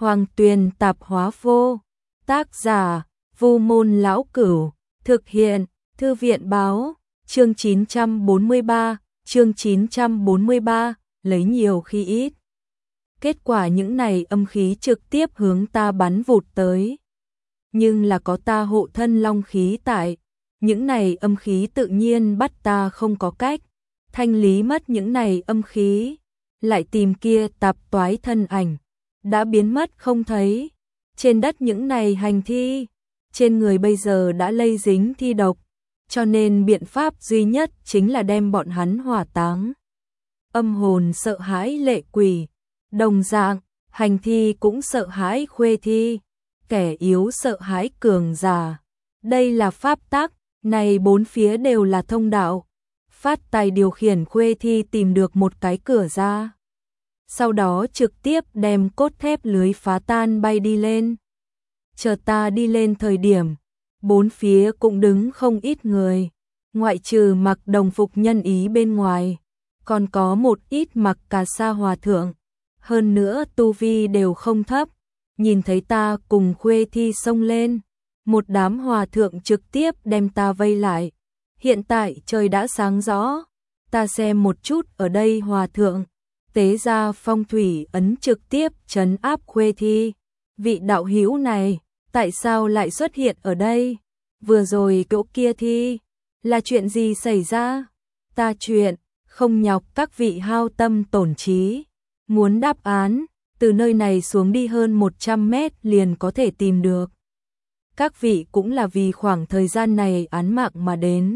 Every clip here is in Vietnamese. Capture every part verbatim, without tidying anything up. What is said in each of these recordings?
Hoàng Tuyền Tạp Hóa Vô. Tác giả: Vu Môn Lão Cửu. Thực hiện: Thư viện báo. Chương chín trăm bốn mươi ba, chương chín trăm bốn mươi ba, lấy nhiều khi ít. Kết quả những này âm khí trực tiếp hướng ta bắn vụt tới. Nhưng là có ta hộ thân long khí tại, những này âm khí tự nhiên bắt ta không có cách thanh lý mất những này âm khí, lại tìm kia tạp toái thân ảnh, đã biến mất không thấy. Trên đất những này hành thi, trên người bây giờ đã lây dính thi độc, cho nên biện pháp duy nhất chính là đem bọn hắn hỏa táng. Âm hồn sợ hãi lệ quỷ, đồng dạng, hành thi cũng sợ hãi khuê thi, kẻ yếu sợ hãi cường giả. Đây là pháp tắc, này bốn phía đều là thông đạo. Phát tài điều khiển khuê thi tìm được một cái cửa ra. Sau đó trực tiếp đem cốt thép lưới phá tan bay đi lên. Chờ ta đi lên thời điểm, bốn phía cũng đứng không ít người, ngoại trừ mặc đồng phục nhân ý bên ngoài, còn có một ít mặc cà sa hòa thượng, hơn nữa tu vi đều không thấp. Nhìn thấy ta cùng khuê thi xông lên, một đám hòa thượng trực tiếp đem ta vây lại. Hiện tại trời đã sáng rõ, ta xem một chút ở đây hòa thượng, tế ra phong thủy ấn trực tiếp trấn áp khuê thi. Vị đạo hữu này, tại sao lại xuất hiện ở đây? Vừa rồi chỗ kia thi, là chuyện gì xảy ra? Ta chuyện, không nhọc các vị hao tâm tổn trí. Muốn đáp án, từ nơi này xuống đi hơn một trăm mét liền có thể tìm được. Các vị cũng là vì khoảng thời gian này án mạng mà đến.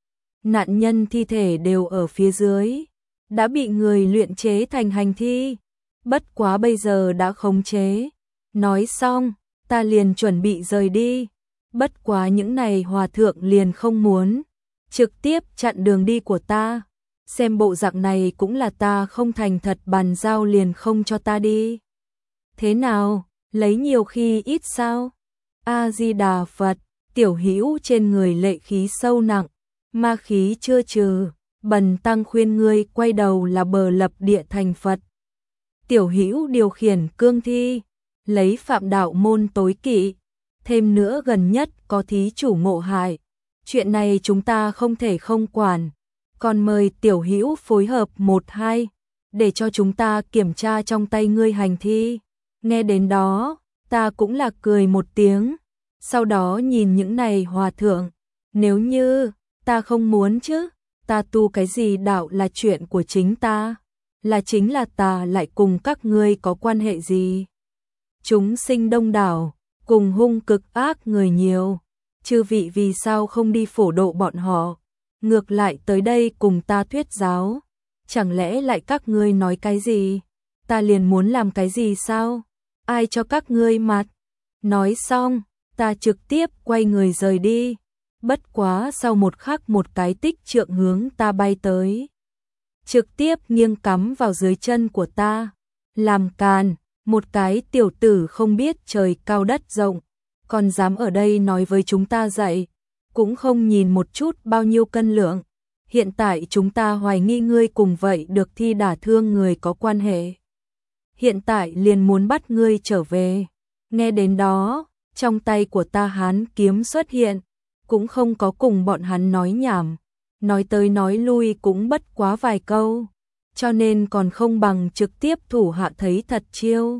Nạn nhân thi thể đều ở phía dưới, đã bị người luyện chế thành hành thi, bất quá bây giờ đã khống chế. Nói xong, ta liền chuẩn bị rời đi, bất quá những này hòa thượng liền không muốn, trực tiếp chặn đường đi của ta. Xem bộ dạng này cũng là ta không thành thật bàn giao liền không cho ta đi. Thế nào, lấy nhiều khi ít sao? A-di-đà Phật, tiểu hữu trên người lệ khí sâu nặng, ma khí chưa trừ, bần tăng khuyên ngươi quay đầu là bờ lập địa thành Phật. Tiểu hữu điều khiển cương thi, lấy phạm đạo môn tối kỵ, thêm nữa gần nhất có thí chủ ngộ hại. Chuyện này chúng ta không thể không quản, còn mời tiểu hữu phối hợp một hai, để cho chúng ta kiểm tra trong tay ngươi hành thi. Nghe đến đó, ta cũng là cười một tiếng, sau đó nhìn những này hòa thượng, nếu như ta không muốn chứ, ta tu cái gì đạo là chuyện của chính ta, là chính là ta lại cùng các ngươi có quan hệ gì? Chúng sinh đông đảo, cùng hung cực ác người nhiều, chư vị vì sao không đi phổ độ bọn họ, ngược lại tới đây cùng ta thuyết giáo? Chẳng lẽ lại các ngươi nói cái gì, ta liền muốn làm cái gì sao? Ai cho các ngươi mặt? Nói xong, ta trực tiếp quay người rời đi. Bất quá sau một khắc một cái tích trượng hướng ta bay tới, trực tiếp nghiêng cắm vào dưới chân của ta. Làm càn, một cái tiểu tử không biết trời cao đất rộng, còn dám ở đây nói với chúng ta dạy, cũng không nhìn một chút bao nhiêu cân lượng. Hiện tại chúng ta hoài nghi ngươi cùng vậy được thi đả thương người có quan hệ. Hiện tại liền muốn bắt ngươi trở về. Nghe đến đó, trong tay của ta hán kiếm xuất hiện, cũng không có cùng bọn hắn nói nhảm, nói tới nói lui cũng bất quá vài câu, cho nên còn không bằng trực tiếp thủ hạ thấy thật chiêu.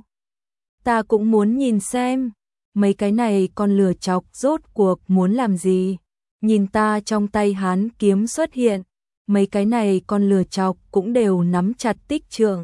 Ta cũng muốn nhìn xem, mấy cái này còn lừa chọc rốt cuộc muốn làm gì. Nhìn ta trong tay hán kiếm xuất hiện, mấy cái này còn lừa chọc cũng đều nắm chặt tích trượng.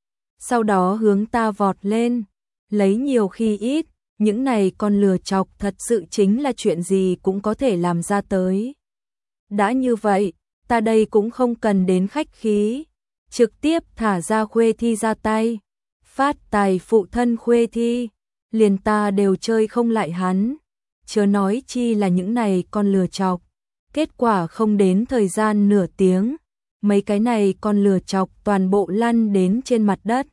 Sau đó hướng ta vọt lên, lấy nhiều khi ít, những này con lừa chọc thật sự chính là chuyện gì cũng có thể làm ra tới. Đã như vậy, ta đây cũng không cần đến khách khí, trực tiếp thả ra khuê thi ra tay, phát tài phụ thân khuê thi, liền ta đều chơi không lại hắn, chớ nói chi là những này con lừa chọc. Kết quả không đến thời gian nửa tiếng, mấy cái này con lừa chọc toàn bộ lăn đến trên mặt đất.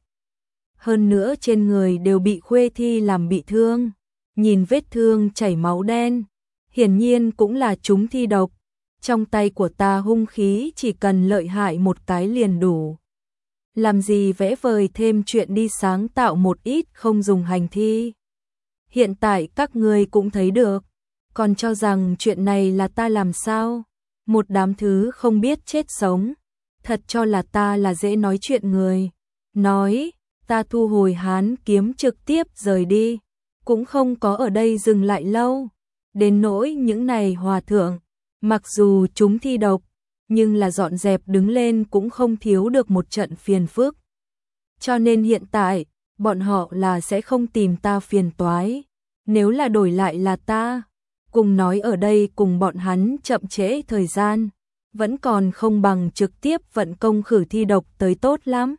Hơn nữa trên người đều bị khuê thi làm bị thương, nhìn vết thương chảy máu đen, hiển nhiên cũng là chúng thi độc. Trong tay của ta hung khí chỉ cần lợi hại một cái liền đủ. làm gì vẽ vời thêm chuyện đi sáng tạo một ít không dùng hành thi. Hiện tại các ngươi cũng thấy được, còn cho rằng chuyện này là ta làm sao? Một đám thứ không biết chết sống, thật cho là ta là dễ nói chuyện người. Nói, ta thu hồi hán kiếm trực tiếp rời đi, cũng không có ở đây dừng lại lâu. Đến nỗi những này hòa thượng, mặc dù chúng thi độc, nhưng là dọn dẹp đứng lên cũng không thiếu được một trận phiền phức. Cho nên hiện tại, bọn họ là sẽ không tìm ta phiền toái. Nếu là đổi lại là ta, cùng nói ở đây cùng bọn hắn chậm trễ thời gian, vẫn còn không bằng trực tiếp vận công khử thi độc tới tốt lắm.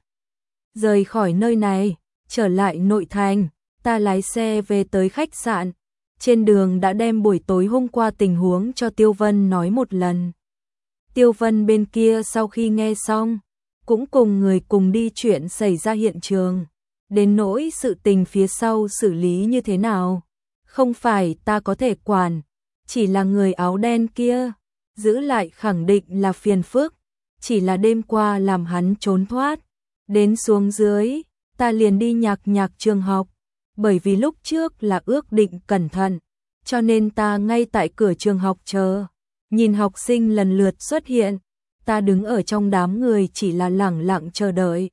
Rời khỏi nơi này, trở lại nội thành, ta lái xe về tới khách sạn. Trên đường đã đem buổi tối hôm qua tình huống cho Tiêu Vân nói một lần. Tiêu Vân bên kia sau khi nghe xong, cũng cùng người cùng đi chuyện xảy ra hiện trường. Đến nỗi sự tình phía sau xử lý như thế nào, không phải ta có thể quản, chỉ là người áo đen kia, giữ lại khẳng định là phiền phức, chỉ là đêm qua làm hắn trốn thoát. Đến xuống dưới, ta liền đi nhạc nhạc trường học, bởi vì lúc trước là ước định cẩn thận, cho nên ta ngay tại cửa trường học chờ, nhìn học sinh lần lượt xuất hiện, ta đứng ở trong đám người chỉ là lẳng lặng chờ đợi.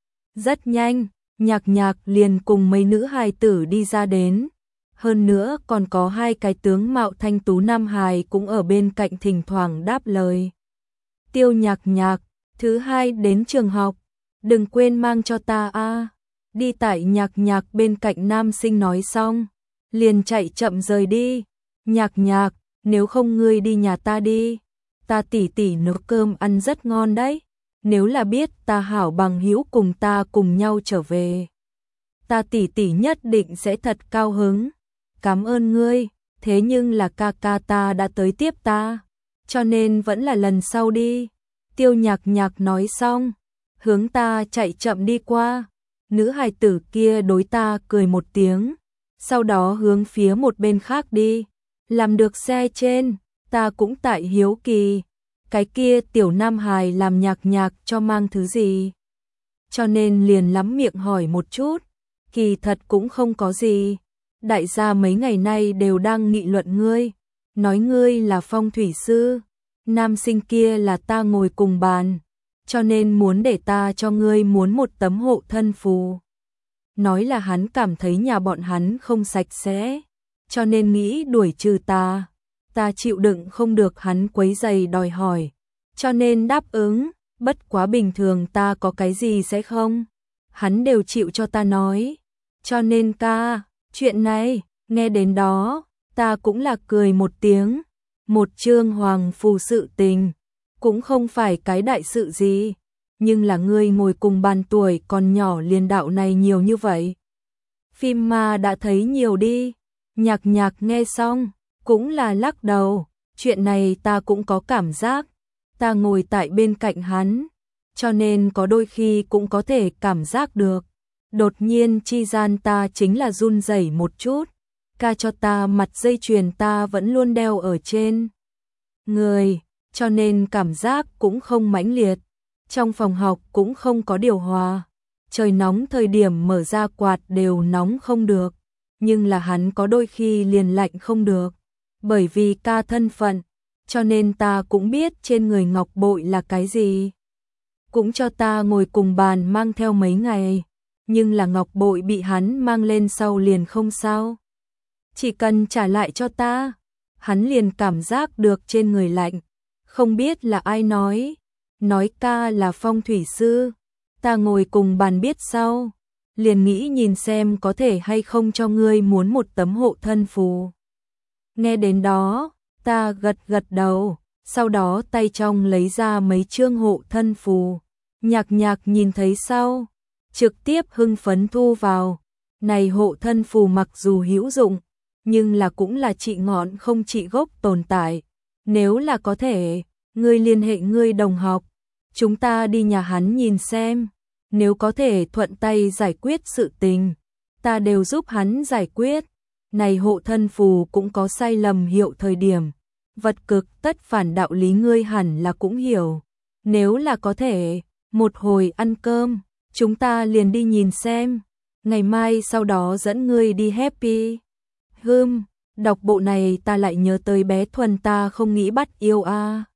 Rất nhanh, nhạc nhạc liền cùng mấy nữ hài tử đi ra đến, hơn nữa còn có hai cái tướng mạo thanh tú nam hài cũng ở bên cạnh thỉnh thoảng đáp lời. Tiêu nhạc nhạc, thứ hai đến trường học, đừng quên mang cho ta a. Đi tại nhạc nhạc bên cạnh nam sinh nói xong, liền chạy chậm rời đi. Nhạc nhạc, nếu không ngươi đi nhà ta đi, ta tỉ tỉ nấu cơm ăn rất ngon đấy, nếu là biết ta hảo bằng hữu cùng ta cùng nhau trở về, ta tỉ tỉ nhất định sẽ thật cao hứng. Cảm ơn ngươi, thế nhưng là ca ca ta đã tới tiếp ta, cho nên vẫn là lần sau đi. Tiêu nhạc nhạc nói xong, hướng ta chạy chậm đi qua. Nữ hài tử kia đối ta cười một tiếng, sau đó hướng phía một bên khác đi. Làm được xe trên, ta cũng tại hiếu kỳ, cái kia tiểu nam hài làm nhạc nhạc cho mang thứ gì. Cho nên liền lắm miệng hỏi một chút, kỳ thật cũng không có gì. Đại gia mấy ngày nay đều đang nghị luận ngươi, nói ngươi là phong thủy sư, nam sinh kia là ta ngồi cùng bàn, cho nên muốn để ta cho ngươi muốn một tấm hộ thân phù. Nói là hắn cảm thấy nhà bọn hắn không sạch sẽ, cho nên nghĩ đuổi trừ ta. Ta chịu đựng không được hắn quấy rầy đòi hỏi, cho nên đáp ứng, bất quá bình thường ta có cái gì sẽ không, hắn đều chịu cho ta nói. Cho nên ca, chuyện này, nghe đến đó, ta cũng là cười một tiếng. Một chương hoàng phù sự tình, cũng không phải cái đại sự gì, nhưng là ngươi ngồi cùng bàn tuổi còn nhỏ liền đạo này nhiều như vậy. Phim ma đã thấy nhiều đi. Nhạc nhạc nghe xong, cũng là lắc đầu, chuyện này ta cũng có cảm giác, ta ngồi tại bên cạnh hắn, cho nên có đôi khi cũng có thể cảm giác được. Đột nhiên chi gian ta chính là run rẩy một chút, ca cho ta mặt dây chuyền ta vẫn luôn đeo ở trên người, cho nên cảm giác cũng không mãnh liệt. Trong phòng học cũng không có điều hòa, trời nóng thời điểm mở ra quạt đều nóng không được, nhưng là hắn có đôi khi liền lạnh không được. Bởi vì ca thân phận, cho nên ta cũng biết trên người ngọc bội là cái gì. Cũng cho ta ngồi cùng bàn mang theo mấy ngày, nhưng là ngọc bội bị hắn mang lên sau liền không sao. Chỉ cần trả lại cho ta, hắn liền cảm giác được trên người lạnh. Không biết là ai nói, nói ca là phong thủy sư, ta ngồi cùng bàn biết sau, liền nghĩ nhìn xem có thể hay không cho ngươi muốn một tấm hộ thân phù. Nghe đến đó, ta gật gật đầu, sau đó tay trong lấy ra mấy chương hộ thân phù. Nhạc nhạc nhìn thấy sau, trực tiếp hưng phấn thu vào. Này hộ thân phù mặc dù hữu dụng, nhưng là cũng là trị ngọn không trị gốc tồn tại. Nếu là có thể, ngươi liên hệ ngươi đồng học, chúng ta đi nhà hắn nhìn xem, nếu có thể thuận tay giải quyết sự tình, ta đều giúp hắn giải quyết. Này hộ thân phù cũng có sai lầm hiệu thời điểm, vật cực tất phản đạo lý ngươi hẳn là cũng hiểu. Nếu là có thể, một hồi ăn cơm, chúng ta liền đi nhìn xem, ngày mai sau đó dẫn ngươi đi happy. Hừm, đọc bộ này ta lại nhớ tới bé Thuần ta không nghĩ bắt yêu a. À.